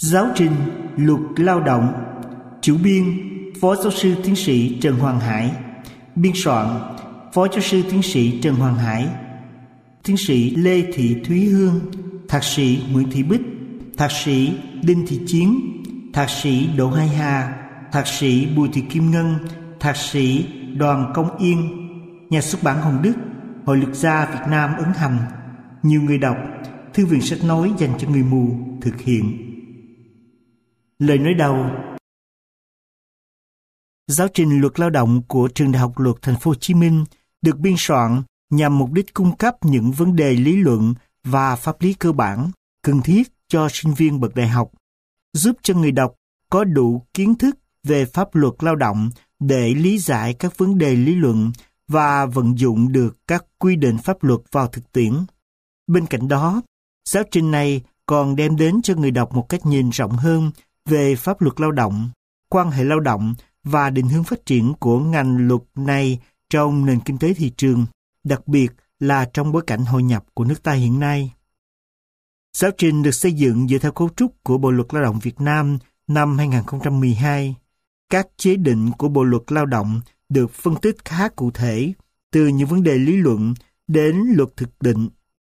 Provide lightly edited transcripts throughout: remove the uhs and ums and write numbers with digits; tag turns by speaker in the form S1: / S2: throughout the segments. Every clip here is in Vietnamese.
S1: Giáo trình luật lao động. Chủ biên Phó giáo sư tiến sĩ Trần Hoàng Hải. Biên soạn Phó giáo sư tiến sĩ Trần Hoàng Hải, tiến sĩ Lê Thị Thúy Hương, thạc sĩ Nguyễn Thị Bích, thạc sĩ Đinh Thị Chiến, thạc sĩ Đỗ Hải Hà, thạc sĩ Bùi Thị Kim Ngân, thạc sĩ Đoàn Công Yên. Nhà xuất bản Hồng Đức, Hội Luật gia Việt Nam ấn hành. Nhiều người đọc. Thư viện sách nói dành cho người mù thực hiện. Lời nói đầu. Giáo trình luật lao động của Trường Đại học Luật Thành phố Hồ Chí Minh được biên soạn nhằm mục đích cung cấp những vấn đề lý luận và pháp lý cơ bản cần thiết cho sinh viên bậc đại học, giúp cho người đọc có đủ kiến thức về pháp luật lao động để lý giải các vấn đề lý luận và vận dụng được các quy định pháp luật vào thực tiễn. Bên cạnh đó, giáo trình này còn đem đến cho người đọc một cách nhìn rộng hơn về pháp luật lao động, quan hệ lao động và định hướng phát triển của ngành luật này trong nền kinh tế thị trường, đặc biệt là trong bối cảnh hội nhập của nước ta hiện nay. Giáo trình được xây dựng dựa theo cấu trúc của Bộ Luật Lao động Việt Nam năm 2012. Các chế định của Bộ Luật Lao động được phân tích khá cụ thể, từ những vấn đề lý luận đến luật thực định.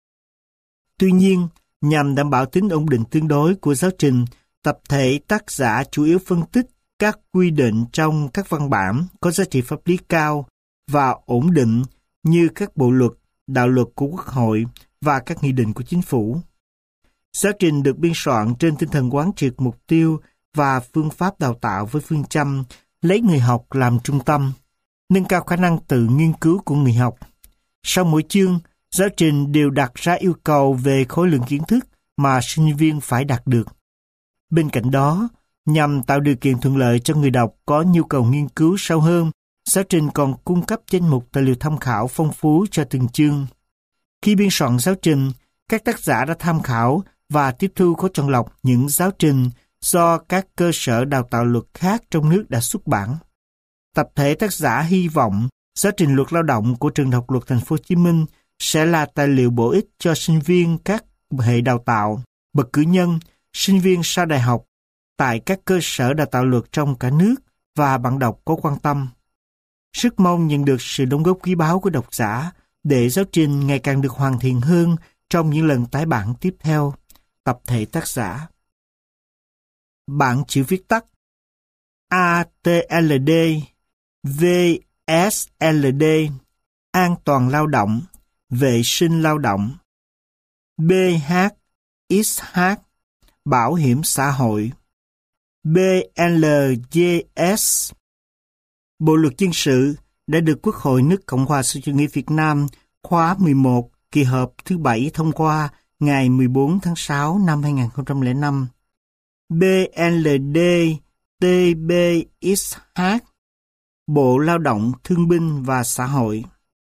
S1: Tuy nhiên, nhằm đảm bảo tính ổn định tương đối của giáo trình, tập thể tác giả chủ yếu phân tích các quy định trong các văn bản có giá trị pháp lý cao và ổn định như các bộ luật, đạo luật của Quốc hội và các nghị định của Chính phủ. Giáo trình được biên soạn trên tinh thần quán triệt mục tiêu và phương pháp đào tạo với phương châm lấy người học làm trung tâm, nâng cao khả năng tự nghiên cứu của người học. Sau mỗi chương, giáo trình đều đặt ra yêu cầu về khối lượng kiến thức mà sinh viên phải đạt được. Bên cạnh đó, nhằm tạo điều kiện thuận lợi cho người đọc có nhu cầu nghiên cứu sâu hơn, giáo trình còn cung cấp danh mục tài liệu tham khảo phong phú cho từng chương. Khi biên soạn giáo trình, các tác giả đã tham khảo và tiếp thu có chọn lọc những giáo trình do các cơ sở đào tạo luật khác trong nước đã xuất bản. Tập thể tác giả hy vọng giáo trình luật lao động của Trường Đại học Luật Thành phố Hồ Chí Minh sẽ là tài liệu bổ ích cho sinh viên các hệ đào tạo, bậc cử nhân, sinh viên sau đại học tại các cơ sở đào tạo luật trong cả nước và bạn đọc có quan tâm. Rất mong nhận được sự đóng góp quý báu của độc giả để giáo trình ngày càng được hoàn thiện hơn trong những lần tái bản tiếp theo. Tập thể tác giả. Bản chữ viết tắt ATLD VSLD An toàn lao động, vệ sinh lao động. BHXH Bảo hiểm xã hội. BLGS Bộ luật dân sự đã được Quốc hội nước Cộng hòa xã hội chủ nghĩa Việt Nam khóa 11 kỳ họp thứ 7 thông qua ngày 14 tháng 6 năm 2005. BLD TBXH Bộ Lao động Thương binh và Xã hội.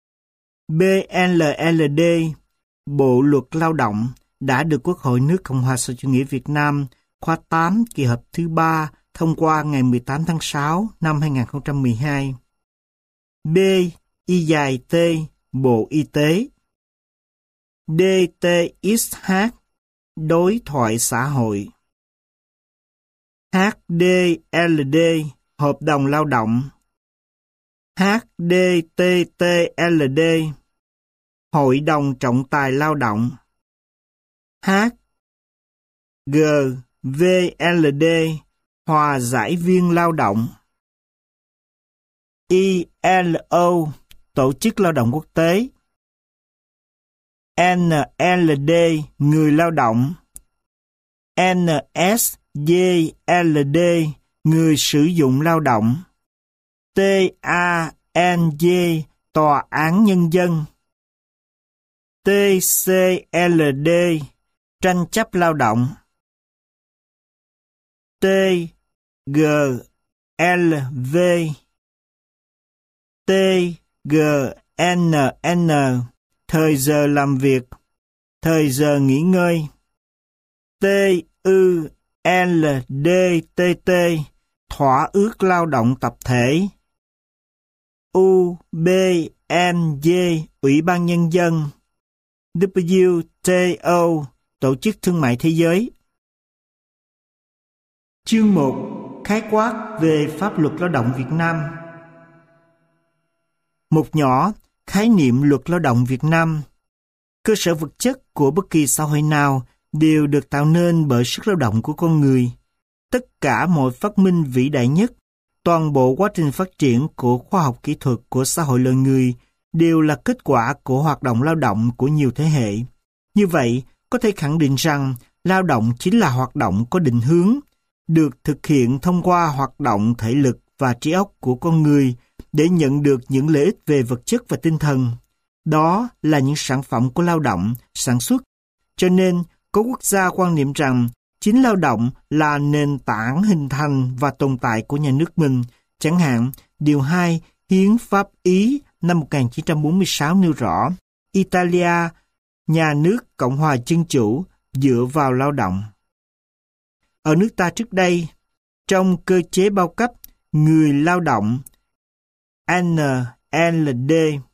S1: BLLD Bộ Luật Lao động đã được Quốc hội nước Cộng hòa xã hội chủ nghĩa Việt Nam khóa 8 kỳ họp thứ 3 thông qua ngày 18 tháng 6 năm 2012. BIT Bộ Y tế. DTXH Đối thoại xã hội. HDLD Hợp đồng lao động. HDTTLD Hội đồng trọng tài lao động. HGVLD Hòa giải viên lao động. ILO Tổ chức Lao động Quốc tế. NLD Người lao động. NSDLD Người sử dụng lao động. TANJ Tòa án Nhân dân. TCLD Tranh chấp lao động. TGLV TGNN Thời giờ làm việc, thời giờ nghỉ ngơi. TULDTT Thỏa ước lao động tập thể. UBND Ủy ban Nhân dân. WTO Tổ chức Thương mại Thế giới. Chương 1. Khái quát về pháp luật lao động Việt Nam. Mục nhỏ, khái niệm luật lao động Việt Nam. Cơ sở vật chất của bất kỳ xã hội nào đều được tạo nên bởi sức lao động của con người. Tất cả mọi phát minh vĩ đại nhất, toàn bộ quá trình phát triển của khoa học kỹ thuật của xã hội loài người đều là kết quả của hoạt động lao động của nhiều thế hệ. Như vậy, có thể khẳng định rằng lao động chính là hoạt động có định hướng, được thực hiện thông qua hoạt động thể lực và trí óc của con người để nhận được những lợi ích về vật chất và tinh thần. Đó là những sản phẩm của lao động, sản xuất. Cho nên, có quốc gia quan niệm rằng chính lao động là nền tảng hình thành và tồn tại của nhà nước mình. Chẳng hạn, Điều 2 Hiến pháp Ý năm 1946 nêu rõ, Italia, nhà nước Cộng hòa Dân chủ, dựa vào lao động. Ở nước ta trước đây, trong cơ chế bao cấp, người lao động NLD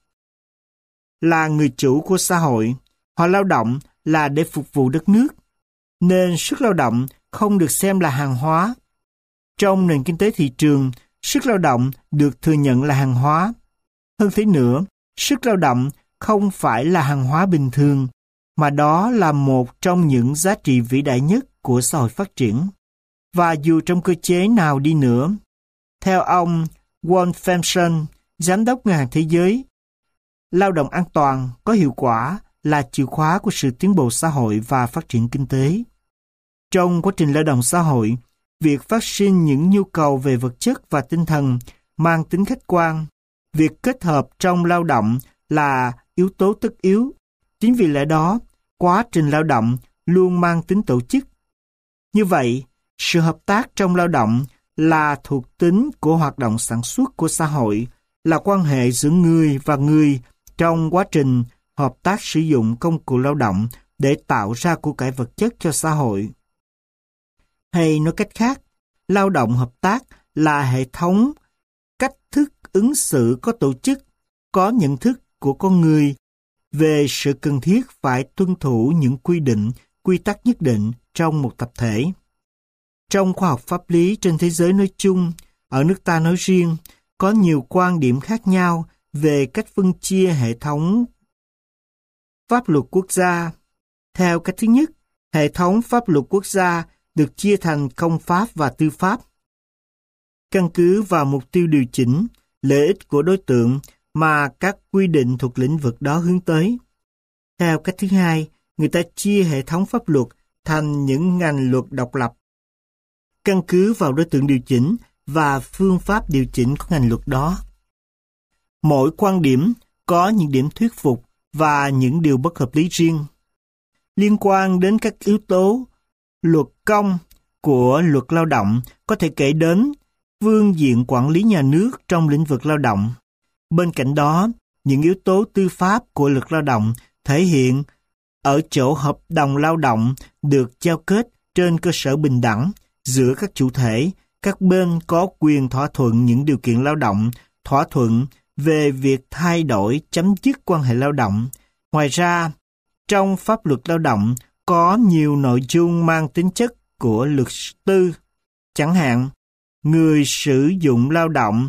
S1: là người chủ của xã hội. Họ lao động là để phục vụ đất nước, nên sức lao động không được xem là hàng hóa. Trong nền kinh tế thị trường, sức lao động được thừa nhận là hàng hóa. Hơn thế nữa, sức lao động không phải là hàng hóa bình thường, mà đó là một trong những giá trị vĩ đại nhất của xã hội phát triển. Và dù trong cơ chế nào đi nữa, theo ông Wolf Fenson, Giám đốc Ngân hàng Thế giới, lao động an toàn, có hiệu quả là chìa khóa của sự tiến bộ xã hội và phát triển kinh tế. Trong quá trình lao động xã hội, việc phát sinh những nhu cầu về vật chất và tinh thần mang tính khách quan. Việc kết hợp trong lao động là yếu tố tất yếu. Chính vì lẽ đó, quá trình lao động luôn mang tính tổ chức. Như vậy, sự hợp tác trong lao động là thuộc tính của hoạt động sản xuất của xã hội, là quan hệ giữa người và người trong quá trình hợp tác sử dụng công cụ lao động để tạo ra của cải vật chất cho xã hội. Hay nói cách khác, lao động hợp tác là hệ thống cách thức ứng xử có tổ chức, có nhận thức của con người về sự cần thiết phải tuân thủ những quy định, quy tắc nhất định trong một tập thể. Trong khoa học pháp lý trên thế giới nói chung, ở nước ta nói riêng, có nhiều quan điểm khác nhau về cách phân chia hệ thống pháp luật quốc gia. Theo cách thứ nhất, hệ thống pháp luật quốc gia được chia thành công pháp và tư pháp. Căn cứ vào mục tiêu điều chỉnh, lợi ích của đối tượng mà các quy định thuộc lĩnh vực đó hướng tới. Theo cách thứ hai, người ta chia hệ thống pháp luật thành những ngành luật độc lập. Căn cứ vào đối tượng điều chỉnh và phương pháp điều chỉnh của ngành luật đó. Mỗi quan điểm có những điểm thuyết phục và những điều bất hợp lý riêng. Liên quan đến các yếu tố luật công của luật lao động có thể kể đến phương diện quản lý nhà nước trong lĩnh vực lao động. Bên cạnh đó, những yếu tố tư pháp của luật lao động thể hiện ở chỗ hợp đồng lao động được giao kết trên cơ sở bình đẳng giữa các chủ thể, các bên có quyền thỏa thuận những điều kiện lao động, thỏa thuận về việc thay đổi chấm dứt quan hệ lao động. Ngoài ra, trong pháp luật lao động có nhiều nội dung mang tính chất của luật tư, chẳng hạn người sử dụng lao động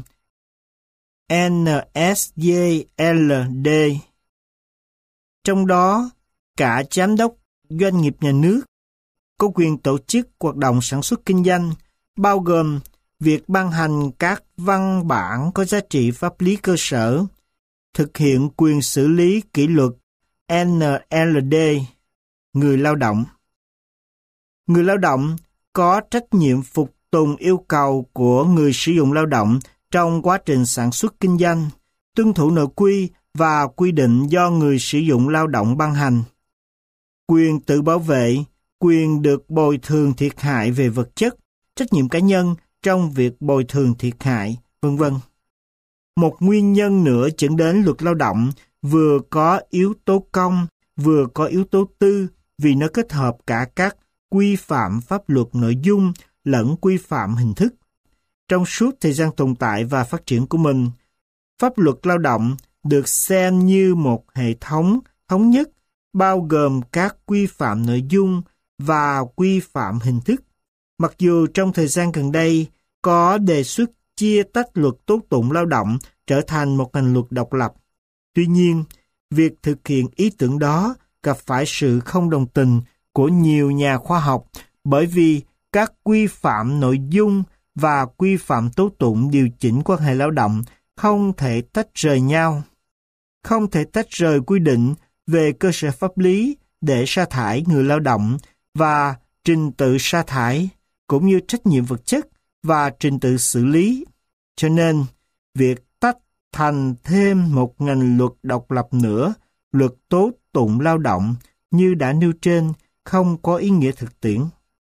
S1: NSDLD. Trong đó, cả giám đốc doanh nghiệp nhà nước có quyền tổ chức hoạt động sản xuất kinh doanh, bao gồm việc ban hành các văn bản có giá trị pháp lý cơ sở, thực hiện quyền xử lý kỷ luật NLD, người lao động. Người lao động có trách nhiệm phục tùng yêu cầu của người sử dụng lao động trong quá trình sản xuất kinh doanh, tuân thủ nội quy và quy định do người sử dụng lao động ban hành. Quyền tự bảo vệ, quyền được bồi thường thiệt hại về vật chất, trách nhiệm cá nhân trong việc bồi thường thiệt hại, v.v. Một nguyên nhân nữa dẫn đến luật lao động vừa có yếu tố công, vừa có yếu tố tư vì nó kết hợp cả các quy phạm pháp luật nội dung lẫn quy phạm hình thức. Trong suốt thời gian tồn tại và phát triển của mình, pháp luật lao động được xem như một hệ thống thống nhất bao gồm các quy phạm nội dung và quy phạm hình thức, Mặc dù trong thời gian gần đây có đề xuất chia tách luật tố tụng lao động trở thành một ngành luật độc lập, tuy nhiên, việc thực hiện ý tưởng đó gặp phải sự không đồng tình của nhiều nhà khoa học bởi vì các quy phạm nội dung và quy phạm tố tụng điều chỉnh quan hệ lao động không thể tách rời nhau. Không thể tách rời quy định về cơ sở pháp lý để sa thải người lao động và trình tự sa thải, cũng như trách nhiệm vật chất và trình tự xử lý. Cho nên, việc tách thành thêm một ngành luật độc lập nữa, luật tố tụng lao động, như đã nêu trên, không có ý nghĩa thực tiễn.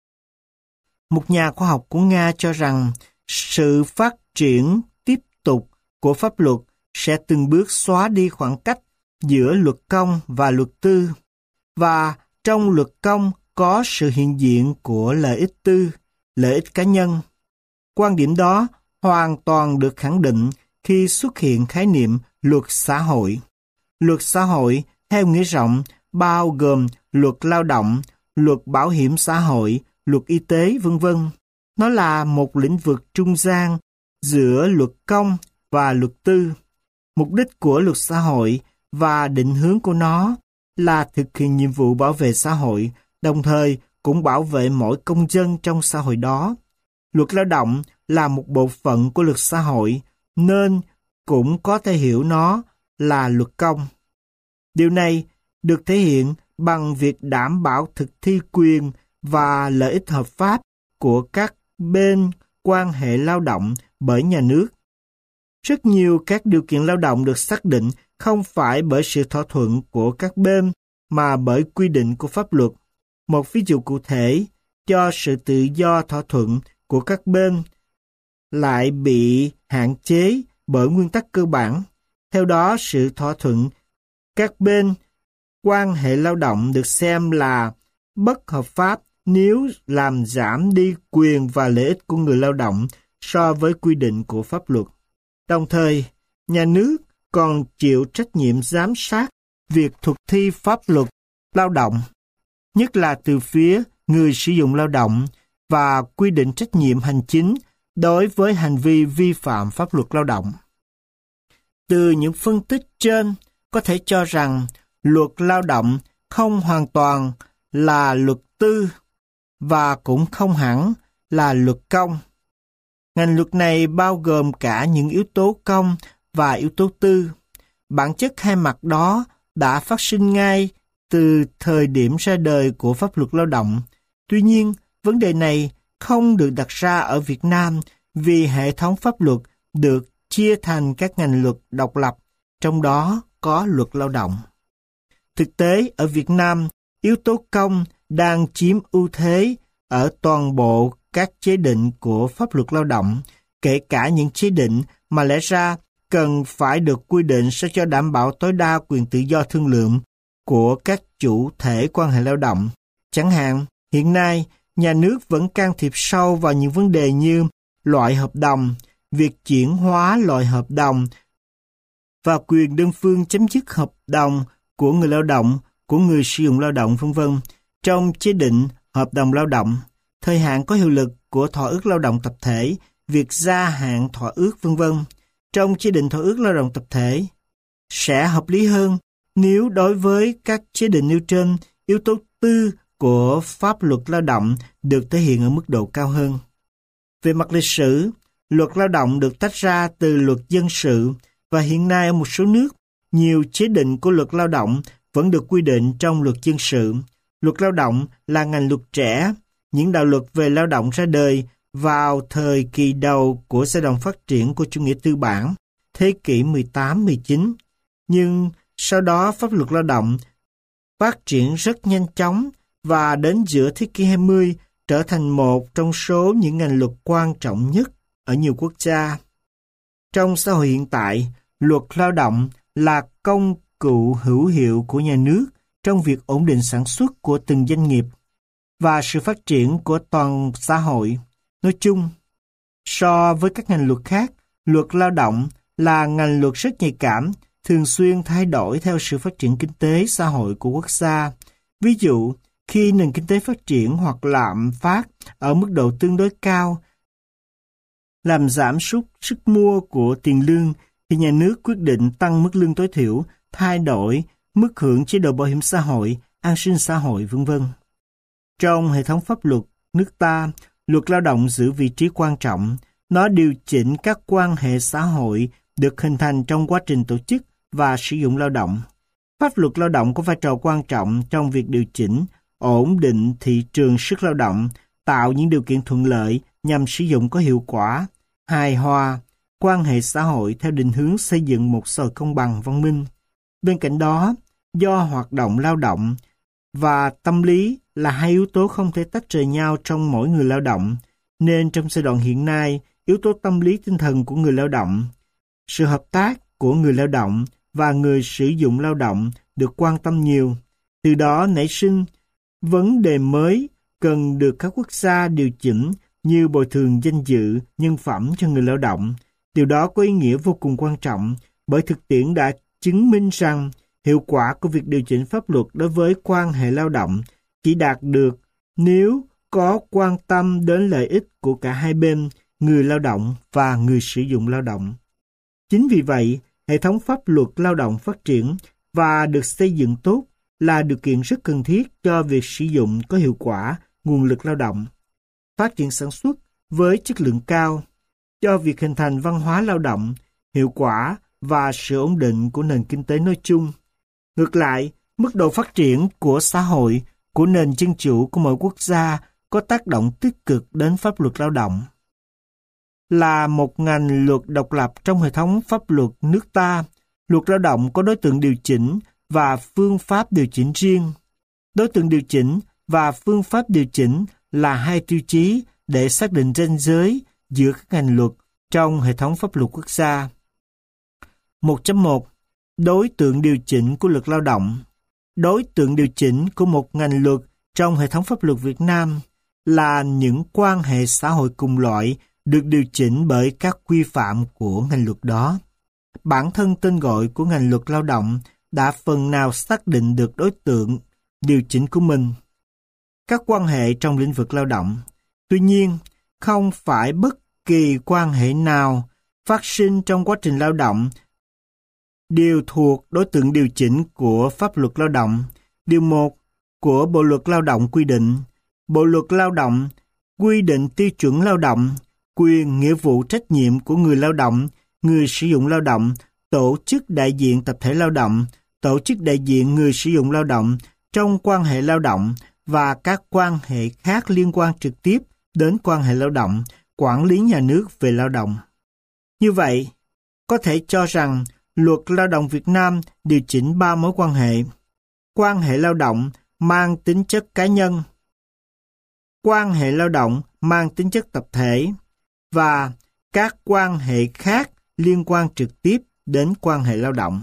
S1: Một nhà khoa học của Nga cho rằng sự phát triển tiếp tục của pháp luật sẽ từng bước xóa đi khoảng cách giữa luật công và luật tư, và trong luật công có sự hiện diện của lợi ích tư, lợi ích cá nhân. Quan điểm đó hoàn toàn được khẳng định khi xuất hiện khái niệm luật xã hội. Luật xã hội theo nghĩa rộng bao gồm luật lao động, luật bảo hiểm xã hội, luật y tế, v.v. Nó là một lĩnh vực trung gian giữa luật công và luật tư. Mục đích của luật xã hội và định hướng của nó là thực hiện nhiệm vụ bảo vệ xã hội, đồng thời cũng bảo vệ mỗi công dân trong xã hội đó. Luật lao động là một bộ phận của luật xã hội, nên cũng có thể hiểu nó là luật công. Điều này được thể hiện bằng việc đảm bảo thực thi quyền và lợi ích hợp pháp của các bên quan hệ lao động bởi nhà nước. Rất nhiều các điều kiện lao động được xác định không phải bởi sự thỏa thuận của các bên mà bởi quy định của pháp luật. Một ví dụ cụ thể cho sự tự do thỏa thuận của các bên lại bị hạn chế bởi nguyên tắc cơ bản. Theo đó, sự thỏa thuận các bên quan hệ lao động được xem là bất hợp pháp nếu làm giảm đi quyền và lợi ích của người lao động so với quy định của pháp luật. Đồng thời, nhà nước còn chịu trách nhiệm giám sát việc thực thi pháp luật lao động, nhất là từ phía người sử dụng lao động, và quy định trách nhiệm hành chính đối với hành vi vi phạm pháp luật lao động. Từ những phân tích trên, có thể cho rằng luật lao động không hoàn toàn là luật tư và cũng không hẳn là luật công. Ngành luật này bao gồm cả những yếu tố công và yếu tố tư. Bản chất hai mặt đó đã phát sinh ngay từ thời điểm ra đời của pháp luật lao động. Tuy nhiên, vấn đề này không được đặt ra ở Việt Nam vì hệ thống pháp luật được chia thành các ngành luật độc lập, trong đó có luật lao động. Thực tế, ở Việt Nam, yếu tố công đang chiếm ưu thế ở toàn bộ các chế định của pháp luật lao động, kể cả những chế định mà lẽ ra cần phải được quy định sao cho đảm bảo tối đa quyền tự do thương lượng của các chủ thể quan hệ lao động. Chẳng hạn, hiện nay, nhà nước vẫn can thiệp sâu vào những vấn đề như loại hợp đồng, việc chuyển hóa loại hợp đồng và quyền đơn phương chấm dứt hợp đồng của người lao động, của người sử dụng lao động, v.v. Trong chế định hợp đồng lao động, thời hạn có hiệu lực của thỏa ước lao động tập thể, việc gia hạn thỏa ước, v.v. Trong chế định thỏa ước lao động tập thể, sẽ hợp lý hơn nếu đối với các chế định nêu trên, yếu tố tư của pháp luật lao động được thể hiện ở mức độ cao hơn. Về mặt lịch sử, luật lao động được tách ra từ luật dân sự, và hiện nay ở một số nước, nhiều chế định của luật lao động vẫn được quy định trong luật dân sự. Luật lao động là ngành luật trẻ. Những đạo luật về lao động ra đời vào thời kỳ đầu của giai đoạn phát triển của chủ nghĩa tư bản, thế kỷ 18-19. Nhưng sau đó pháp luật lao động phát triển rất nhanh chóng và đến giữa thế kỷ 20 trở thành một trong số những ngành luật quan trọng nhất ở nhiều quốc gia. Trong xã hội hiện tại, luật lao động là công cụ hữu hiệu của nhà nước trong việc ổn định sản xuất của từng doanh nghiệp và sự phát triển của toàn xã hội. Nói chung, so với các ngành luật khác, luật lao động là ngành luật rất nhạy cảm, thường xuyên thay đổi theo sự phát triển kinh tế xã hội của quốc gia. Ví dụ, Khi nền kinh tế phát triển hoặc lạm phát ở mức độ tương đối cao, làm giảm sút sức mua của tiền lương, thì nhà nước quyết định tăng mức lương tối thiểu, thay đổi mức hưởng chế độ bảo hiểm xã hội, an sinh xã hội, v.v. Trong hệ thống pháp luật nước ta, luật lao động giữ vị trí quan trọng. Nó điều chỉnh các quan hệ xã hội được hình thành trong quá trình tổ chức và sử dụng lao động. Pháp luật lao động có vai trò quan trọng trong việc điều chỉnh, ổn định thị trường sức lao động, tạo những điều kiện thuận lợi nhằm sử dụng có hiệu quả, hài hòa quan hệ xã hội theo định hướng xây dựng một xã hội công bằng, văn minh. Bên cạnh đó, do hoạt động lao động và tâm lý là hai yếu tố không thể tách rời nhau trong mỗi người lao động, nên trong giai đoạn hiện nay, yếu tố tâm lý tinh thần của người lao động, sự hợp tác của người lao động và người sử dụng lao động được quan tâm nhiều. Từ đó nảy sinh vấn đề mới cần được các quốc gia điều chỉnh như bồi thường danh dự, nhân phẩm cho người lao động. Điều đó có ý nghĩa vô cùng quan trọng bởi thực tiễn đã chứng minh rằng hiệu quả của việc điều chỉnh pháp luật đối với quan hệ lao động chỉ đạt được nếu có quan tâm đến lợi ích của cả hai bên, người lao động và người sử dụng lao động. Chính vì vậy, hệ thống pháp luật lao động phát triển và được xây dựng tốt là điều kiện rất cần thiết cho việc sử dụng có hiệu quả nguồn lực lao động, phát triển sản xuất với chất lượng cao, cho việc hình thành văn hóa lao động, hiệu quả và sự ổn định của nền kinh tế nói chung. Ngược lại, mức độ phát triển của xã hội, của nền dân chủ của mỗi quốc gia có tác động tích cực đến pháp luật lao động. Là một ngành luật độc lập trong hệ thống pháp luật nước ta, luật lao động có đối tượng điều chỉnh và phương pháp điều chỉnh riêng. Đối tượng điều chỉnh và phương pháp điều chỉnh là hai tiêu chí để xác định ranh giới giữa các ngành luật trong hệ thống pháp luật quốc gia. 1.1. Đối tượng điều chỉnh của luật lao động. Đối tượng điều chỉnh của một ngành luật trong hệ thống pháp luật Việt Nam là những quan hệ xã hội cùng loại được điều chỉnh bởi các quy phạm của ngành luật đó. Bản thân tên gọi của ngành luật lao động đã phần nào xác định được đối tượng điều chỉnh của mình. Các quan hệ trong lĩnh vực lao động. Tuy nhiên, không phải bất kỳ quan hệ nào phát sinh trong quá trình lao động đều thuộc đối tượng điều chỉnh của pháp luật lao động. Điều 1 của Bộ luật Lao động quy định, Bộ luật Lao động quy định tiêu chuẩn lao động, quyền, nghĩa vụ, trách nhiệm của người lao động, người sử dụng lao động, tổ chức đại diện tập thể lao động, tổ chức đại diện người sử dụng lao động trong quan hệ lao động và các quan hệ khác liên quan trực tiếp đến quan hệ lao động, quản lý nhà nước về lao động. Như vậy, có thể cho rằng luật lao động Việt Nam điều chỉnh 3 mối quan hệ. Quan hệ lao động mang tính chất cá nhân, quan hệ lao động mang tính chất tập thể và các quan hệ khác liên quan trực tiếp đến quan hệ lao động.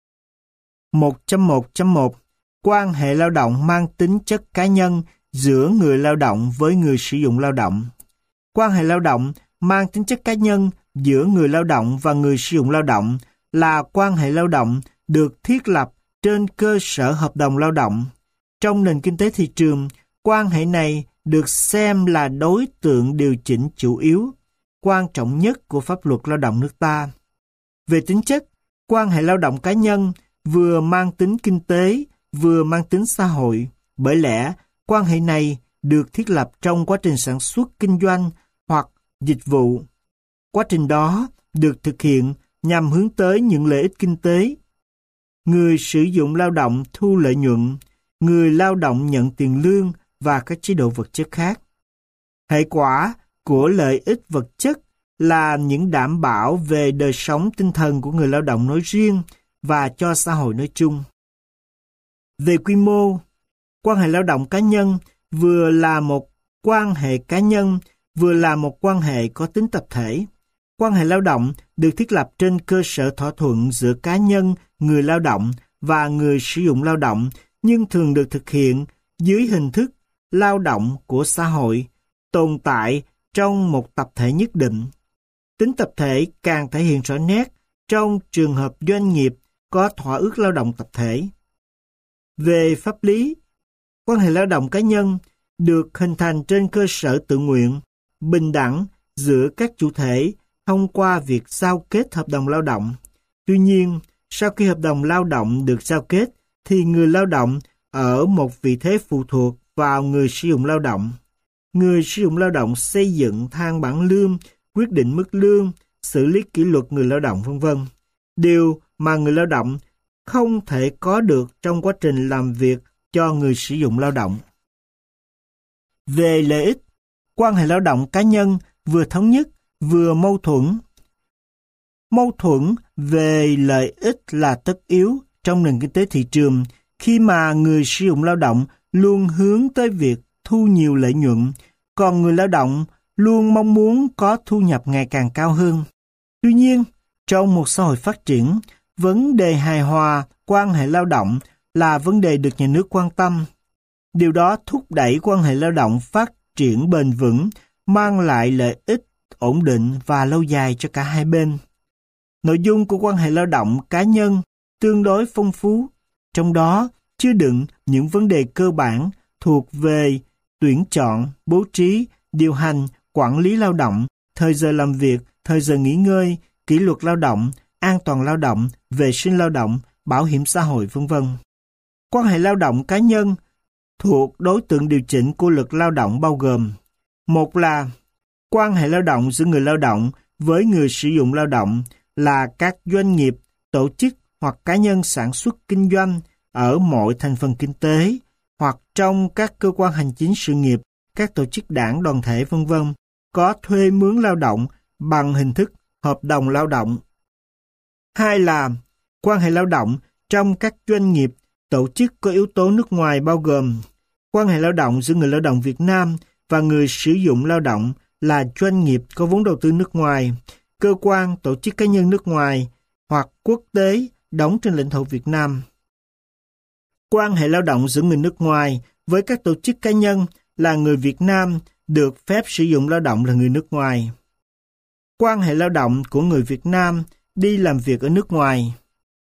S1: 1.1.1 Quan hệ lao động mang tính chất cá nhân giữa người lao động với người sử dụng lao động. Quan hệ lao động mang tính chất cá nhân giữa người lao động và người sử dụng lao động là quan hệ lao động được thiết lập trên cơ sở hợp đồng lao động. Trong nền kinh tế thị trường, quan hệ này được xem là đối tượng điều chỉnh chủ yếu, quan trọng nhất của pháp luật lao động nước ta. Về tính chất, quan hệ lao động cá nhân vừa mang tính kinh tế, vừa mang tính xã hội. Bởi lẽ, quan hệ này được thiết lập trong quá trình sản xuất kinh doanh hoặc dịch vụ. Quá trình đó được thực hiện nhằm hướng tới những lợi ích kinh tế. Người sử dụng lao động thu lợi nhuận, người lao động nhận tiền lương và các chế độ vật chất khác. Hệ quả của lợi ích vật chất là những đảm bảo về đời sống tinh thần của người lao động nói riêng và cho xã hội nói chung. Về quy mô, quan hệ lao động cá nhân vừa là một quan hệ cá nhân, vừa là một quan hệ có tính tập thể. Quan hệ lao động được thiết lập trên cơ sở thỏa thuận giữa cá nhân, người lao động và người sử dụng lao động, nhưng thường được thực hiện dưới hình thức lao động của xã hội, tồn tại trong một tập thể nhất định. Tính tập thể càng thể hiện rõ nét trong trường hợp doanh nghiệp có thỏa ước lao động tập thể. Về pháp lý, Quan hệ lao động cá nhân được hình thành trên cơ sở tự nguyện, bình đẳng giữa các chủ thể thông qua việc giao kết hợp đồng lao động. Tuy nhiên, sau khi hợp đồng lao động được giao kết, thì người lao động ở một vị thế phụ thuộc vào người sử dụng lao động. Người sử dụng lao động xây dựng thang bảng lương, quyết định mức lương, xử lý kỷ luật người lao động v.v. Điều mà người lao động không thể có được trong quá trình làm việc cho người sử dụng lao động. Về lợi ích, quan hệ lao động cá nhân vừa thống nhất vừa mâu thuẫn. Mâu thuẫn về lợi ích là tất yếu trong nền kinh tế thị trường khi mà người sử dụng lao động luôn hướng tới việc thu nhiều lợi nhuận, còn người lao động luôn mong muốn có thu nhập ngày càng cao hơn. Tuy nhiên, trong một xã hội phát triển, vấn đề hài hòa quan hệ lao động là vấn đề được nhà nước quan tâm. Điều đó thúc đẩy quan hệ lao động phát triển bền vững, mang lại lợi ích ổn định và lâu dài cho cả hai bên. Nội dung của quan hệ lao động cá nhân tương đối phong phú, trong đó chứa đựng những vấn đề cơ bản thuộc về tuyển chọn, bố trí, điều hành, quản lý lao động, thời giờ làm việc, thời giờ nghỉ ngơi, kỷ luật lao động, an toàn lao động, vệ sinh lao động, bảo hiểm xã hội v.v. Quan hệ lao động cá nhân thuộc đối tượng điều chỉnh của luật lao động bao gồm: một là quan hệ lao động giữa người lao động với người sử dụng lao động là các doanh nghiệp, tổ chức hoặc cá nhân sản xuất kinh doanh ở mọi thành phần kinh tế hoặc trong các cơ quan hành chính sự nghiệp, các tổ chức đảng đoàn thể v.v. có thuê mướn lao động bằng hình thức hợp đồng lao động. Hai là quan hệ lao động trong các doanh nghiệp, tổ chức có yếu tố nước ngoài bao gồm quan hệ lao động giữa người lao động Việt Nam và người sử dụng lao động là doanh nghiệp có vốn đầu tư nước ngoài, cơ quan, tổ chức cá nhân nước ngoài hoặc quốc tế đóng trên lãnh thổ Việt Nam. Quan hệ lao động giữa người nước ngoài với các tổ chức cá nhân là người Việt Nam được phép sử dụng lao động là người nước ngoài. Quan hệ lao động của người Việt Nam đi làm việc ở nước ngoài.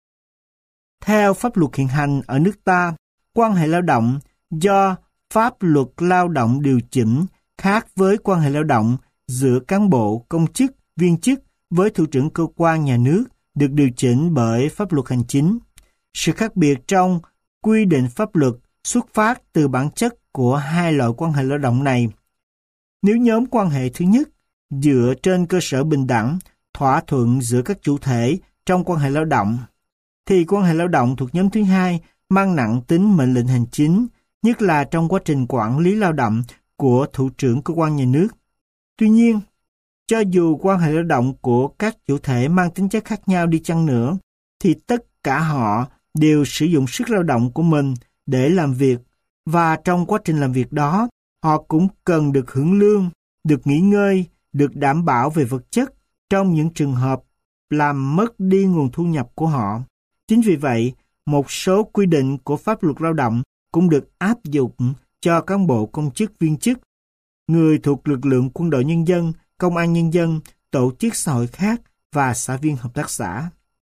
S1: Theo pháp luật hiện hành ở nước ta, quan hệ lao động do pháp luật lao động điều chỉnh khác với quan hệ lao động giữa cán bộ, công chức, viên chức với thủ trưởng cơ quan nhà nước được điều chỉnh bởi pháp luật hành chính. Sự khác biệt trong quy định pháp luật xuất phát từ bản chất của hai loại quan hệ lao động này. Nếu nhóm quan hệ thứ nhất dựa trên cơ sở bình đẳng, thỏa thuận giữa các chủ thể trong quan hệ lao động, thì quan hệ lao động thuộc nhóm thứ hai mang nặng tính mệnh lệnh hành chính, nhất là trong quá trình quản lý lao động của thủ trưởng cơ quan nhà nước. Tuy nhiên, cho dù quan hệ lao động của các chủ thể mang tính chất khác nhau đi chăng nữa, thì tất cả họ đều sử dụng sức lao động của mình để làm việc, và trong quá trình làm việc đó, họ cũng cần được hưởng lương, được nghỉ ngơi, được đảm bảo về vật chất trong những trường hợp làm mất đi nguồn thu nhập của họ. Chính vì vậy, một số quy định của pháp luật lao động cũng được áp dụng cho cán bộ công chức viên chức, người thuộc lực lượng quân đội nhân dân, công an nhân dân, tổ chức xã hội khác và xã viên hợp tác xã.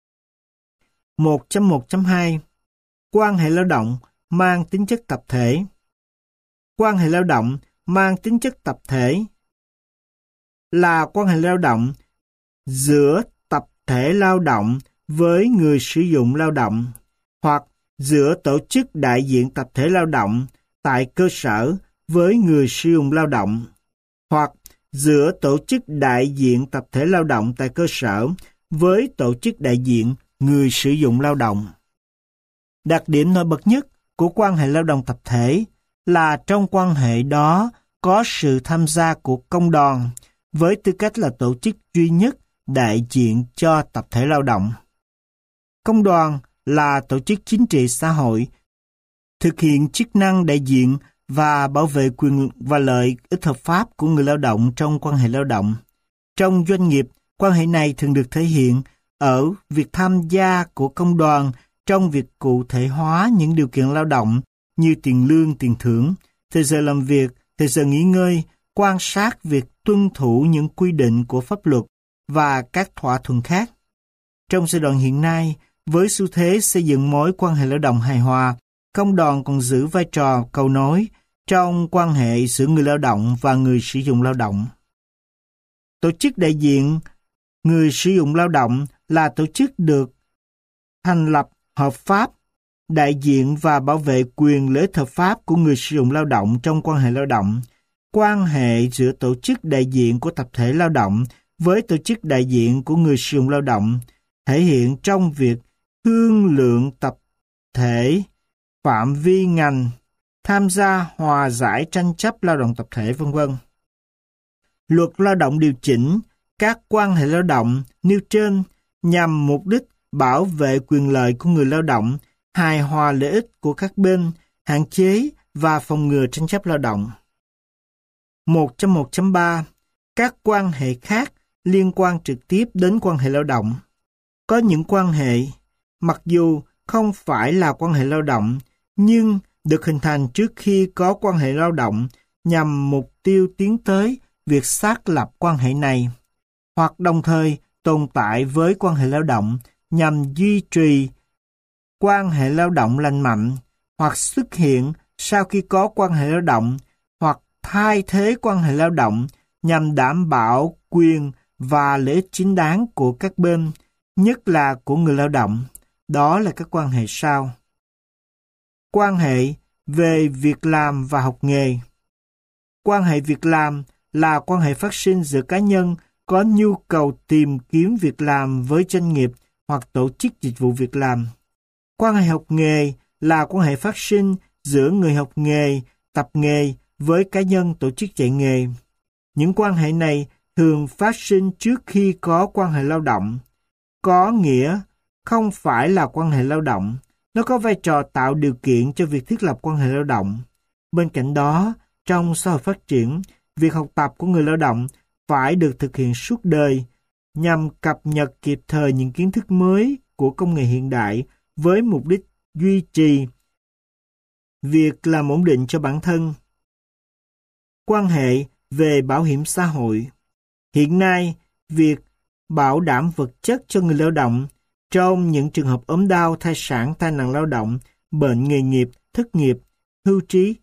S1: 1.1.2 Quan hệ lao động mang tính chất tập thể. Quan hệ lao động mang tính chất tập thể là quan hệ lao động giữa tập thể lao động với người sử dụng lao động, hoặc giữa tổ chức đại diện tập thể lao động tại cơ sở với người sử dụng lao động, hoặc giữa tổ chức đại diện tập thể lao động tại cơ sở với tổ chức đại diện người sử dụng lao động. Đặc điểm nổi bật nhất của quan hệ lao động tập thể là trong quan hệ đó có sự tham gia của công đoàn với tư cách là tổ chức duy nhất đại diện cho tập thể lao động. Công đoàn là tổ chức chính trị xã hội, thực hiện chức năng đại diện và bảo vệ quyền và lợi ích hợp pháp của người lao động trong quan hệ lao động. Trong doanh nghiệp, quan hệ này thường được thể hiện ở việc tham gia của công đoàn trong việc cụ thể hóa những điều kiện lao động như tiền lương, tiền thưởng, thời giờ làm việc, thời giờ nghỉ ngơi, quan sát việc tuân thủ những quy định của pháp luật và các thỏa thuận khác. Trong giai đoạn hiện nay, với xu thế xây dựng mối quan hệ lao động hài hòa, công đoàn còn giữ vai trò cầu nối trong quan hệ giữa người lao động và người sử dụng lao động. Tổ chức đại diện người sử dụng lao động là tổ chức được thành lập hợp pháp, đại diện và bảo vệ quyền lợi ích hợp pháp của người sử dụng lao động trong quan hệ lao động. Quan hệ giữa tổ chức đại diện của tập thể lao động với tổ chức đại diện của người sử dụng lao động thể hiện trong việc thương lượng tập thể, phạm vi ngành, tham gia hòa giải tranh chấp lao động tập thể, v.v. Luật lao động điều chỉnh các quan hệ lao động nêu trên nhằm mục đích bảo vệ quyền lợi của người lao động, hài hòa lợi ích của các bên, hạn chế và phòng ngừa tranh chấp lao động. 1.1.3 Các quan hệ khác liên quan trực tiếp đến quan hệ lao động. Có những quan hệ, mặc dù không phải là quan hệ lao động, nhưng được hình thành trước khi có quan hệ lao động nhằm mục tiêu tiến tới việc xác lập quan hệ này, hoặc đồng thời tồn tại với quan hệ lao động nhằm duy trì quan hệ lao động lành mạnh, hoặc xuất hiện sau khi có quan hệ lao động, hoặc thay thế quan hệ lao động nhằm đảm bảo quyền và lợi ích chính đáng của các bên, nhất là của người lao động. Đó là các quan hệ sau. Quan hệ về việc làm và học nghề. Quan hệ việc làm là quan hệ phát sinh giữa cá nhân có nhu cầu tìm kiếm việc làm với doanh nghiệp hoặc tổ chức dịch vụ việc làm. Quan hệ học nghề là quan hệ phát sinh giữa người học nghề, tập nghề với cá nhân tổ chức dạy nghề. Những quan hệ này thường phát sinh trước khi có quan hệ lao động. Có nghĩa không phải là quan hệ lao động. Nó có vai trò tạo điều kiện cho việc thiết lập quan hệ lao động. Bên cạnh đó, trong xã hội phát triển, việc học tập của người lao động phải được thực hiện suốt đời nhằm cập nhật kịp thời những kiến thức mới của công nghệ hiện đại với mục đích duy trì việc làm ổn định cho bản thân. Quan hệ về bảo hiểm xã hội. Hiện nay, việc bảo đảm vật chất cho người lao động trong những trường hợp ốm đau, thai sản, tai nạn lao động, bệnh nghề nghiệp, thất nghiệp, hưu trí,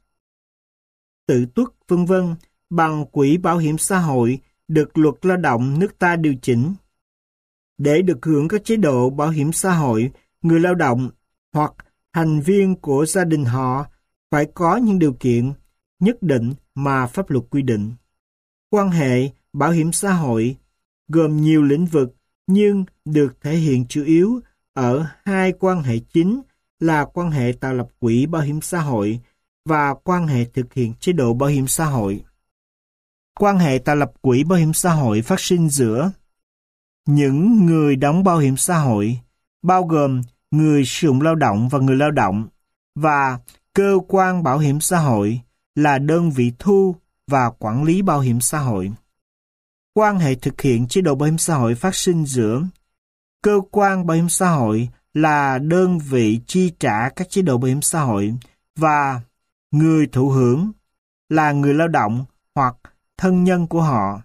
S1: tự tuất, v.v. bằng quỹ bảo hiểm xã hội được luật lao động nước ta điều chỉnh. Để được hưởng các chế độ bảo hiểm xã hội, người lao động hoặc thành viên của gia đình họ phải có những điều kiện nhất định mà pháp luật quy định. Quan hệ bảo hiểm xã hội gồm nhiều lĩnh vực nhưng được thể hiện chủ yếu ở hai quan hệ chính là quan hệ tạo lập quỹ bảo hiểm xã hội và quan hệ thực hiện chế độ bảo hiểm xã hội. Quan hệ tạo lập quỹ bảo hiểm xã hội phát sinh giữa những người đóng bảo hiểm xã hội, bao gồm người sử dụng lao động và người lao động, và cơ quan bảo hiểm xã hội là đơn vị thu và quản lý bảo hiểm xã hội. Quan hệ thực hiện chế độ bảo hiểm xã hội phát sinh giữa cơ quan bảo hiểm xã hội là đơn vị chi trả các chế độ bảo hiểm xã hội và người thụ hưởng là người lao động hoặc thân nhân của họ.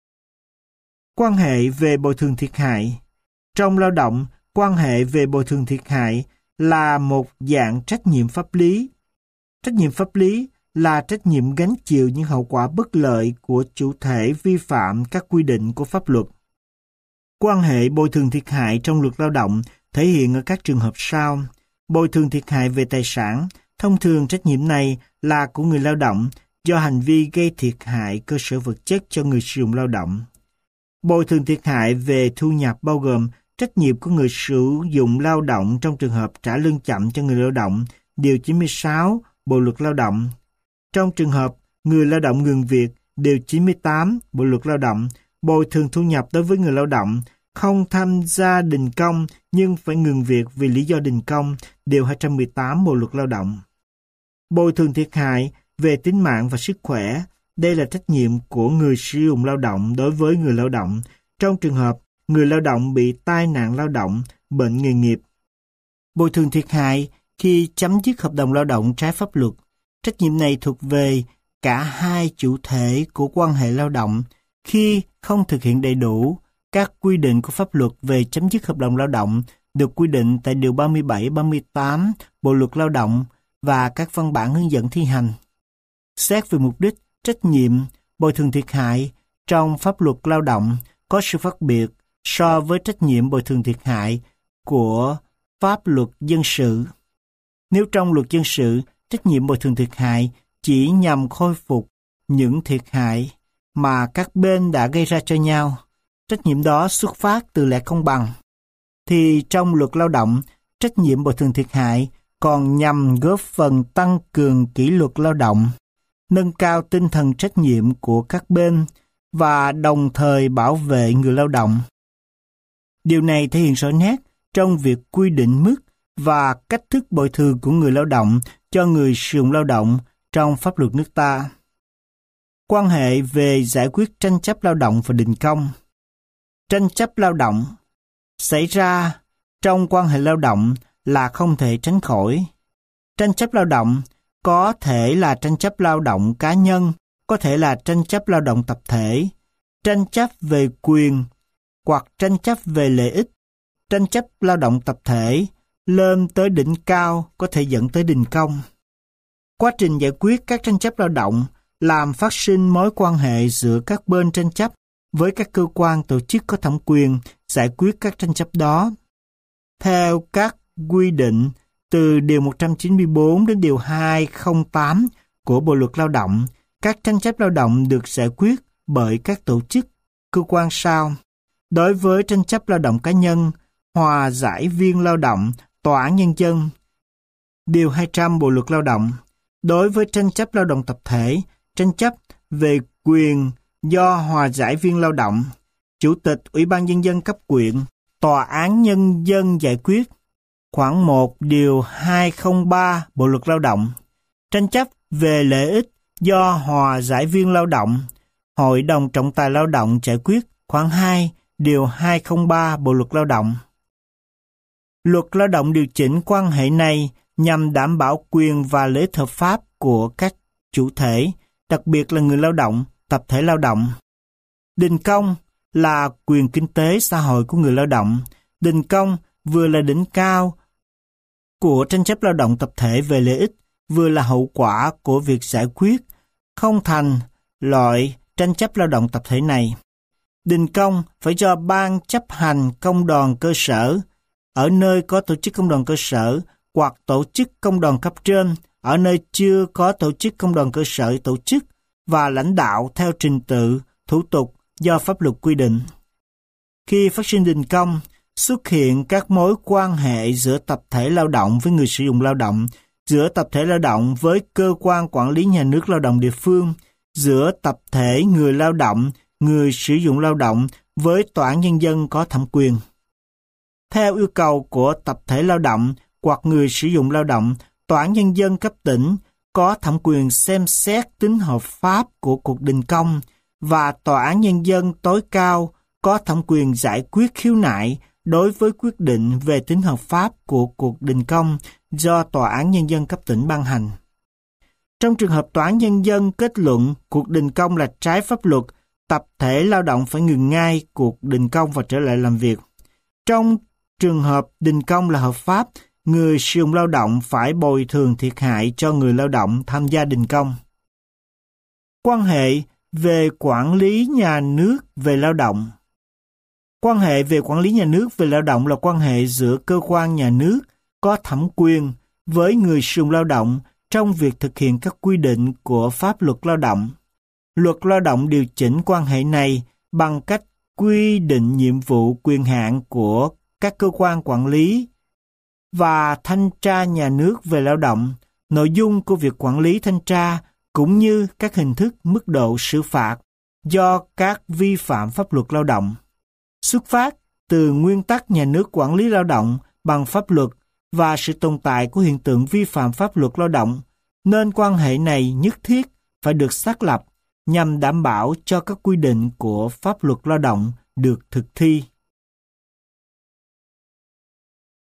S1: Quan hệ về bồi thường thiệt hại. Trong lao động, quan hệ về bồi thường thiệt hại là một dạng trách nhiệm pháp lý. Trách nhiệm pháp lý là trách nhiệm gánh chịu những hậu quả bất lợi của chủ thể vi phạm các quy định của pháp luật. Quan hệ bồi thường thiệt hại trong luật lao động thể hiện ở các trường hợp sau. Bồi thường thiệt hại về tài sản, thông thường trách nhiệm này là của người lao động do hành vi gây thiệt hại cơ sở vật chất cho người sử dụng lao động. Bồi thường thiệt hại về thu nhập bao gồm trách nhiệm của người sử dụng lao động trong trường hợp trả lương chậm cho người lao động, điều 96 Bộ luật lao động. Trong trường hợp người lao động ngừng việc, điều 98 Bộ luật lao động, bồi thường thu nhập đối với người lao động không tham gia đình công nhưng phải ngừng việc vì lý do đình công, điều 218 Bộ luật lao động. Bồi thường thiệt hại về tính mạng và sức khỏe, đây là trách nhiệm của người sử dụng lao động đối với người lao động trong trường hợp người lao động bị tai nạn lao động, bệnh nghề nghiệp. Bồi thường thiệt hại khi chấm dứt hợp đồng lao động trái pháp luật. Trách nhiệm này thuộc về cả hai chủ thể của quan hệ lao động khi không thực hiện đầy đủ các quy định của pháp luật về chấm dứt hợp đồng lao động được quy định tại điều 37-38 Bộ luật lao động và các văn bản hướng dẫn thi hành. Xét về mục đích, trách nhiệm, bồi thường thiệt hại trong pháp luật lao động có sự khác biệt so với trách nhiệm bồi thường thiệt hại của pháp luật dân sự. Nếu trong luật dân sự, trách nhiệm bồi thường thiệt hại chỉ nhằm khôi phục những thiệt hại mà các bên đã gây ra cho nhau, trách nhiệm đó xuất phát từ lẽ công bằng, thì trong luật lao động, trách nhiệm bồi thường thiệt hại còn nhằm góp phần tăng cường kỷ luật lao động, nâng cao tinh thần trách nhiệm của các bên và đồng thời bảo vệ người lao động. Điều này thể hiện rõ nét trong việc quy định mức và cách thức bồi thường của người lao động cho người sử dụng lao động trong pháp luật nước ta. Quan hệ về giải quyết tranh chấp lao động và đình công. Tranh chấp lao động xảy ra trong quan hệ lao động là không thể tránh khỏi. Tranh chấp lao động có thể là tranh chấp lao động cá nhân, có thể là tranh chấp lao động tập thể, tranh chấp về quyền hoặc tranh chấp về lợi ích. Tranh chấp lao động tập thể lên tới đỉnh cao có thể dẫn tới đình công. Quá trình giải quyết các tranh chấp lao động làm phát sinh mối quan hệ giữa các bên tranh chấp với các cơ quan tổ chức có thẩm quyền giải quyết các tranh chấp đó. Theo các quy định từ Điều 194 đến Điều 208 của Bộ Luật Lao động, các tranh chấp lao động được giải quyết bởi các tổ chức, cơ quan sau. Đối với tranh chấp lao động cá nhân, hòa giải viên lao động, tòa án nhân dân. Điều 200 Bộ Luật Lao động. Đối với tranh chấp lao động tập thể, tranh chấp về quyền do hòa giải viên lao động, Chủ tịch Ủy ban Nhân dân cấp huyện, tòa án nhân dân giải quyết. Khoản 1 Điều 203 Bộ Luật Lao động. Tranh chấp về lợi ích do hòa giải viên lao động, Hội đồng trọng tài lao động giải quyết. Khoản 2 Điều 203 Bộ Luật Lao động. Luật lao động điều chỉnh quan hệ này nhằm đảm bảo quyền và lợi ích hợp pháp của các chủ thể, đặc biệt là người lao động, tập thể lao động. Đình công là quyền kinh tế xã hội của người lao động. Đình công vừa là đỉnh cao của tranh chấp lao động tập thể về lợi ích, vừa là hậu quả của việc giải quyết không thành loại tranh chấp lao động tập thể này. Đình công phải do ban chấp hành công đoàn cơ sở ở nơi có tổ chức công đoàn cơ sở hoặc tổ chức công đoàn cấp trên ở nơi chưa có tổ chức công đoàn cơ sở tổ chức và lãnh đạo theo trình tự, thủ tục do pháp luật quy định. Khi phát sinh đình công, xuất hiện các mối quan hệ giữa tập thể lao động với người sử dụng lao động, giữa tập thể lao động với cơ quan quản lý nhà nước lao động địa phương, giữa tập thể người lao động, người sử dụng lao động với tòa án nhân dân có thẩm quyền. Theo yêu cầu của tập thể lao động hoặc người sử dụng lao động, tòa án nhân dân cấp tỉnh có thẩm quyền xem xét tính hợp pháp của cuộc đình công và tòa án nhân dân tối cao có thẩm quyền giải quyết khiếu nại đối với quyết định về tính hợp pháp của cuộc đình công do tòa án nhân dân cấp tỉnh ban hành. Trong trường hợp tòa án nhân dân kết luận cuộc đình công là trái pháp luật, tập thể lao động phải ngừng ngay cuộc đình công và trở lại làm việc. Trong trường hợp đình công là hợp pháp, người sử dụng lao động phải bồi thường thiệt hại cho người lao động tham gia đình công. Quan hệ về quản lý nhà nước về lao động. Quan hệ về quản lý nhà nước về lao động là quan hệ giữa cơ quan nhà nước có thẩm quyền với người sử dụng lao động trong việc thực hiện các quy định của pháp luật lao động. Luật lao động điều chỉnh quan hệ này bằng cách quy định nhiệm vụ quyền hạn của các cơ quan quản lý và thanh tra nhà nước về lao động, nội dung của việc quản lý thanh tra cũng như các hình thức mức độ xử phạt do các vi phạm pháp luật lao động. Xuất phát từ nguyên tắc nhà nước quản lý lao động bằng pháp luật và sự tồn tại của hiện tượng vi phạm pháp luật lao động, nên quan hệ này nhất thiết phải được xác lập nhằm đảm bảo cho các quy định của pháp luật lao động được thực thi.